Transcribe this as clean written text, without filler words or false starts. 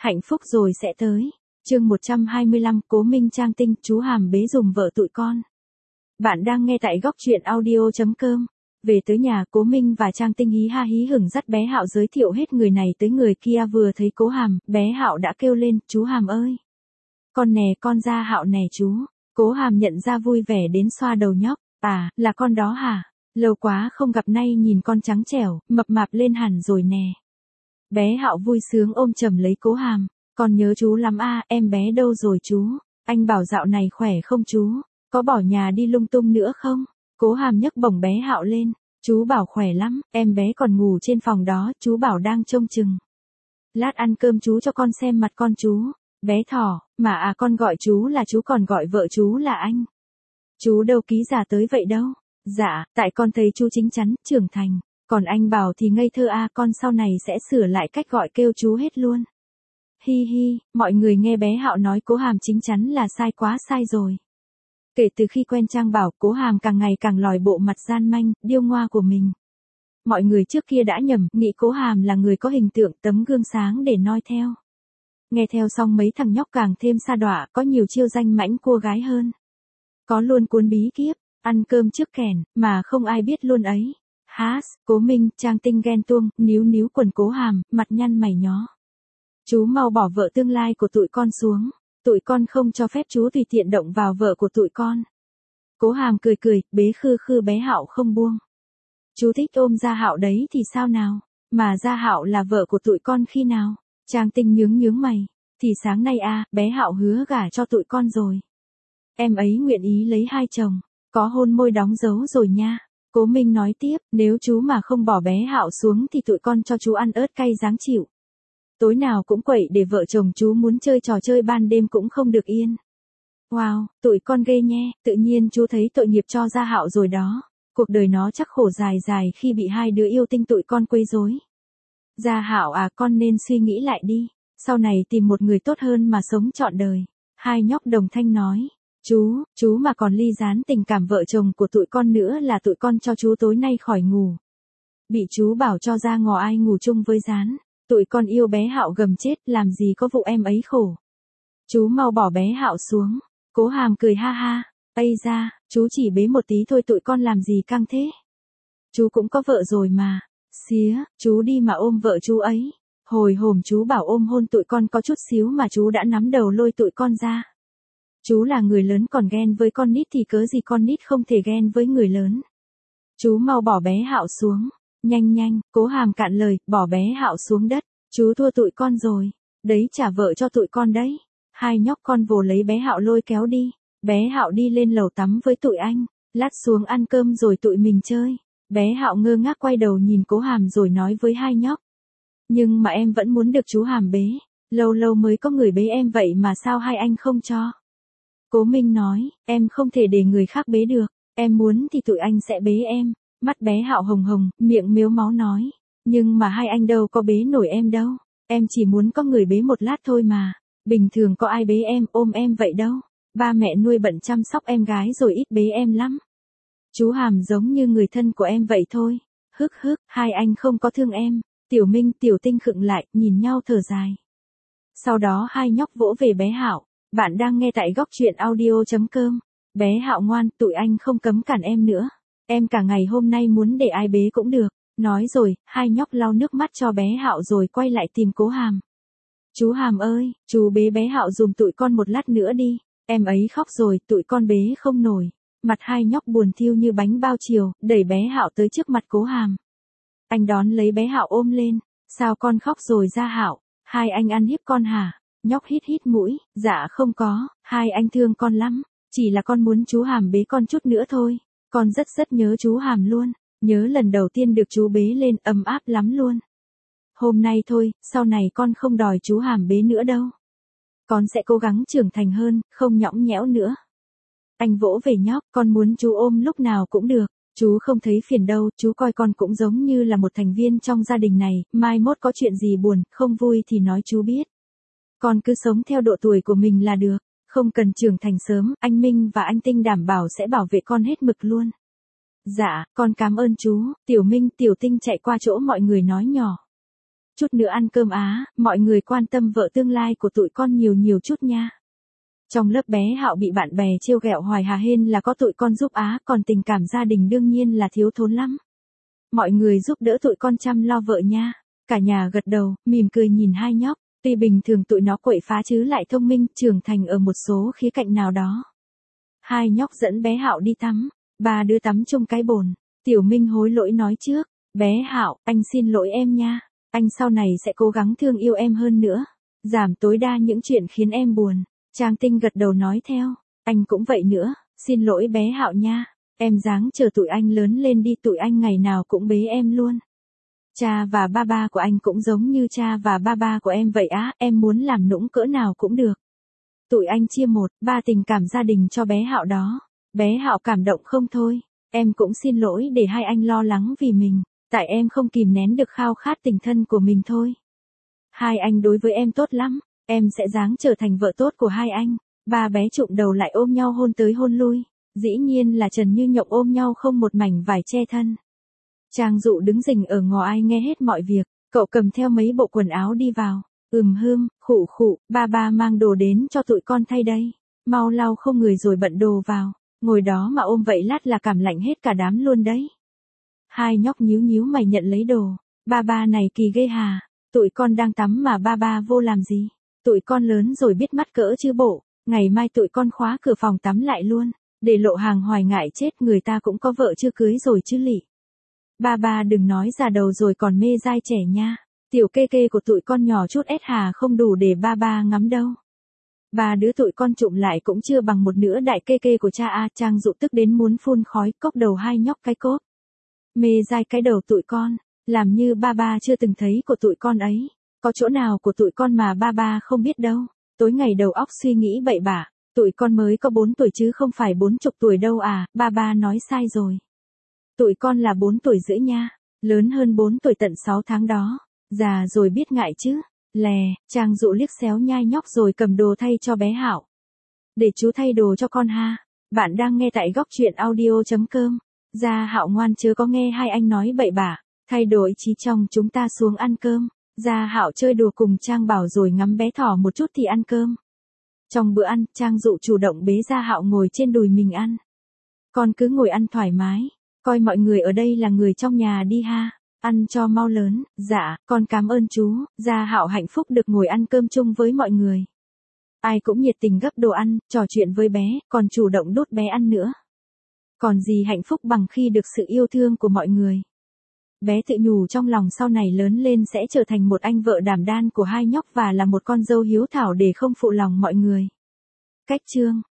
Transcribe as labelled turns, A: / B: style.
A: Hạnh phúc rồi sẽ tới. Chương 125, Cố Minh Trang Tinh, chú Hàm bế dùm vợ tụi con. Bạn đang nghe tại góc truyện audio.com. Về tới nhà, Cố Minh và Trang Tinh hí ha hí hửng dắt bé Hạo giới thiệu hết người này tới người kia. Vừa thấy Cố Hàm, bé Hạo đã kêu lên, chú Hàm ơi. Con nè, con Gia Hạo nè chú. Cố Hàm nhận ra vui vẻ đến xoa đầu nhóc. À, là con đó hả? Lâu quá không gặp, nay nhìn con trắng trẻo, mập mạp lên hẳn rồi nè. Bé Hạo vui sướng ôm chầm lấy Cố Hàm. Con nhớ chú lắm à, em bé đâu rồi chú? Anh bảo dạo này khỏe không chú? Có bỏ nhà đi lung tung nữa không? Cố Hàm nhấc bổng bé Hạo lên. Chú bảo khỏe lắm, em bé còn ngủ trên phòng đó, chú bảo đang trông chừng. Lát ăn cơm chú cho con xem mặt con chú. Bé thỏ, mà à con gọi chú là chú còn gọi vợ chú là anh. Chú đâu ký già tới vậy đâu. Dạ, tại con thấy chú chín chắn, trưởng thành. Còn anh bảo thì ngây thơ à, con sau này sẽ sửa lại cách gọi kêu chú hết luôn. Hi hi, mọi người nghe bé Hạo nói Cố Hàm chín chắn là sai quá sai rồi. Kể từ khi quen Trang Bảo, Cố Hàm càng ngày càng lòi bộ mặt gian manh, điêu ngoa của mình. Mọi người trước kia đã nhầm, nghĩ Cố Hàm là người có hình tượng tấm gương sáng để noi theo. Nghe theo xong mấy thằng nhóc càng thêm sa đọa, có nhiều chiêu danh mãnh cua gái hơn. Có luôn cuốn bí kíp, ăn cơm trước kèn, mà không ai biết luôn ấy. Hás, Cố Minh, Trang Tinh ghen tuông, níu quần Cố Hàm, mặt nhăn mày nhó. Chú mau bỏ vợ tương lai của tụi con xuống. Tụi con không cho phép chú tùy tiện động vào vợ của tụi con. Cố Hàm cười, bế khư bé Hạo không buông. Chú thích ôm Gia Hạo đấy thì sao nào? Mà Gia Hạo là vợ của tụi con khi nào? Trang Tinh nhướng mày. Thì sáng nay à, bé Hạo hứa gả cho tụi con rồi. Em ấy nguyện ý lấy hai chồng. Có hôn môi đóng dấu rồi nha. Cố Minh nói tiếp, nếu chú mà không bỏ bé Hạo xuống thì tụi con cho chú ăn ớt cay ráng chịu. Tối nào cũng quậy để vợ chồng chú muốn chơi trò chơi ban đêm cũng không được yên. Wow, tụi con ghê nhé, tự nhiên chú thấy tội nghiệp cho Gia Hạo rồi đó. Cuộc đời nó chắc khổ dài khi bị hai đứa yêu tinh tụi con quấy rối. Gia Hạo à, con nên suy nghĩ lại đi, sau này tìm một người tốt hơn mà sống trọn đời. Hai nhóc đồng thanh nói, chú mà còn ly gián tình cảm vợ chồng của tụi con nữa là tụi con cho chú tối nay khỏi ngủ. Bị chú bảo cho ra ngò ai ngủ chung với gián. Tụi con yêu bé Hạo gầm chết, làm gì có vụ em ấy khổ. Chú mau bỏ bé Hạo xuống. Cố Hàm cười ha ha. Ây da, chú chỉ bế một tí thôi, tụi con làm gì căng thế. Chú cũng có vợ rồi mà. Xía, chú đi mà ôm vợ chú ấy. Hồi hổm chú bảo ôm hôn tụi con có chút xíu mà chú đã nắm đầu lôi tụi con ra. Chú là người lớn còn ghen với con nít thì cớ gì con nít không thể ghen với người lớn. Chú mau bỏ bé Hạo xuống. Nhanh, Cố Hàm cạn lời, bỏ bé Hạo xuống đất. Chú thua tụi con rồi. Đấy trả vợ cho tụi con đấy. Hai nhóc con vồ lấy bé Hạo lôi kéo đi. Bé Hạo đi lên lầu tắm với tụi anh. Lát xuống ăn cơm rồi tụi mình chơi. Bé Hạo ngơ ngác quay đầu nhìn Cố Hàm rồi nói với hai nhóc. Nhưng mà em vẫn muốn được chú Hàm bế. Lâu mới có người bế em vậy mà sao hai anh không cho. Cố Minh nói, em không thể để người khác bế được. Em muốn thì tụi anh sẽ bế em. Mắt bé Hạo hồng, miệng mếu máu nói. Nhưng mà hai anh đâu có bế nổi em đâu. Em chỉ muốn có người bế một lát thôi mà. Bình thường có ai bế em, ôm em vậy đâu. Ba mẹ nuôi bận chăm sóc em gái rồi ít bế em lắm. Chú Hàm giống như người thân của em vậy thôi. Hức, hai anh không có thương em. Tiểu Minh, Tiểu Tinh khựng lại, nhìn nhau thở dài. Sau đó hai nhóc vỗ về bé Hạo. Bạn đang nghe tại góc truyện audio.com. Bé Hạo ngoan, tụi anh không cấm cản em nữa. Em cả ngày hôm nay muốn để ai bế cũng được. Nói rồi, hai nhóc lau nước mắt cho bé Hạo rồi quay lại tìm Cố Hàm. Chú Hàm ơi, chú bế bé Hạo dùm tụi con một lát nữa đi. Em ấy khóc rồi, tụi con bế không nổi. Mặt hai nhóc buồn thiu như bánh bao chiều, đẩy bé Hạo tới trước mặt Cố Hàm. Anh đón lấy bé Hạo ôm lên. Sao con khóc rồi Gia Hạo? Hai anh ăn hiếp con hả? Nhóc hít mũi. Dạ không có, hai anh thương con lắm. Chỉ là con muốn chú Hàm bế con chút nữa thôi. Con rất nhớ chú Hàm luôn. Nhớ lần đầu tiên được chú bế lên, ấm áp lắm luôn. Hôm nay thôi, sau này con không đòi chú Hàm bế nữa đâu. Con sẽ cố gắng trưởng thành hơn, không nhõng nhẽo nữa. Anh vỗ về nhóc, con muốn chú ôm lúc nào cũng được. Chú không thấy phiền đâu, chú coi con cũng giống như là một thành viên trong gia đình này. Mai mốt có chuyện gì buồn, không vui thì nói chú biết. Con cứ sống theo độ tuổi của mình là được. Không cần trưởng thành sớm, anh Minh và anh Tinh đảm bảo sẽ bảo vệ con hết mực luôn. Dạ, con cảm ơn chú. Tiểu Minh, Tiểu Tinh chạy qua chỗ mọi người nói nhỏ. Chút nữa ăn cơm á, mọi người quan tâm vợ tương lai của tụi con nhiều nhiều chút nha. Trong lớp bé Hạo bị bạn bè trêu ghẹo hoài hà hên là có tụi con giúp á, còn tình cảm gia đình đương nhiên là thiếu thốn lắm. Mọi người giúp đỡ tụi con chăm lo vợ nha. Cả nhà gật đầu, mỉm cười nhìn hai nhóc. Tuy bình thường tụi nó quậy phá chứ lại thông minh, trưởng thành ở một số khía cạnh nào đó. Hai nhóc dẫn bé Hạo đi tắm. Ba đứa tắm chung cái bồn. Tiểu Minh hối lỗi nói trước. Bé Hạo, anh xin lỗi em nha. Anh sau này sẽ cố gắng thương yêu em hơn nữa. Giảm tối đa những chuyện khiến em buồn. Trang Tinh gật đầu nói theo. Anh cũng vậy nữa. Xin lỗi bé Hạo nha. Em ráng chờ tụi anh lớn lên đi, tụi anh ngày nào cũng bế em luôn. Cha và ba ba của anh cũng giống như cha và ba ba của em vậy á, em muốn làm nũng cỡ nào cũng được. Tụi anh chia 1/3 tình cảm gia đình cho bé Hạo đó. Bé Hạo cảm động không thôi. Em cũng xin lỗi để hai anh lo lắng vì mình, tại em không kìm nén được khao khát tình thân của mình thôi. Hai anh đối với em tốt lắm, em sẽ ráng trở thành vợ tốt của hai anh. Ba bé chụm đầu lại ôm nhau hôn tới hôn lui. Dĩ nhiên là Trần Như Nhộng ôm nhau không một mảnh vải che thân. Trang Dụ đứng rình ở ngò ai nghe hết mọi việc, cậu cầm theo mấy bộ quần áo đi vào. Khụ khụ, ba ba mang đồ đến cho tụi con thay đây. Mau lau không người rồi bận đồ vào, ngồi đó mà ôm vậy lát là cảm lạnh hết cả đám luôn đấy. Hai nhóc nhíu nhíu mày nhận lấy đồ. Ba ba này kỳ ghê hà, tụi con đang tắm mà ba ba vô làm gì? Tụi con lớn rồi biết mắt cỡ chứ bộ, ngày mai tụi con khóa cửa phòng tắm lại luôn. Để lộ hàng hoài ngại chết, người ta cũng có vợ chưa cưới rồi chứ lị. Ba ba đừng nói già đầu rồi còn mê dai trẻ nha. Tiểu kê kê của tụi con nhỏ chút ét hà không đủ để ba ba ngắm đâu. Ba đứa tụi con trụm lại cũng chưa bằng một nửa đại kê kê của cha a. Trang Dụ tức đến muốn phun khói, cốc đầu hai nhóc cái cốt. Mê dai cái đầu tụi con, làm như ba ba chưa từng thấy của tụi con ấy. Có chỗ nào của tụi con mà ba ba không biết đâu. Tối ngày đầu óc suy nghĩ bậy bạ. Tụi con mới có 4 tuổi chứ không phải 40 tuổi đâu à, ba ba nói sai rồi. Tụi con là 4 tuổi rưỡi nha, lớn hơn 4 tuổi tận 6 tháng đó, già rồi biết ngại chứ. Lè, Trang Dụ liếc xéo nhai nhóc rồi cầm đồ thay cho bé Hạo. Để chú thay đồ cho con ha. Bạn đang nghe tại góc truyện audio.com. Gia Hạo ngoan chớ có nghe hai anh nói bậy bạ. Thay đồ ý chí trong chúng ta xuống ăn cơm. Gia Hạo chơi đùa cùng Trang Bảo rồi ngắm bé thỏ một chút thì ăn cơm. Trong bữa ăn, Trang Dụ chủ động bế Gia Hạo ngồi trên đùi mình ăn. Con cứ ngồi ăn thoải mái, coi mọi người ở đây là người trong nhà đi ha. Ăn cho mau lớn. Dạ, con cảm ơn chú. Gia Hạo hạnh phúc được ngồi ăn cơm chung với mọi người. Ai cũng nhiệt tình gấp đồ ăn, trò chuyện với bé, còn chủ động đút bé ăn nữa. Còn gì hạnh phúc bằng khi được sự yêu thương của mọi người. Bé tự nhủ trong lòng sau này lớn lên sẽ trở thành một anh vợ đảm đang của hai nhóc và là một con dâu hiếu thảo để không phụ lòng mọi người. Cách chương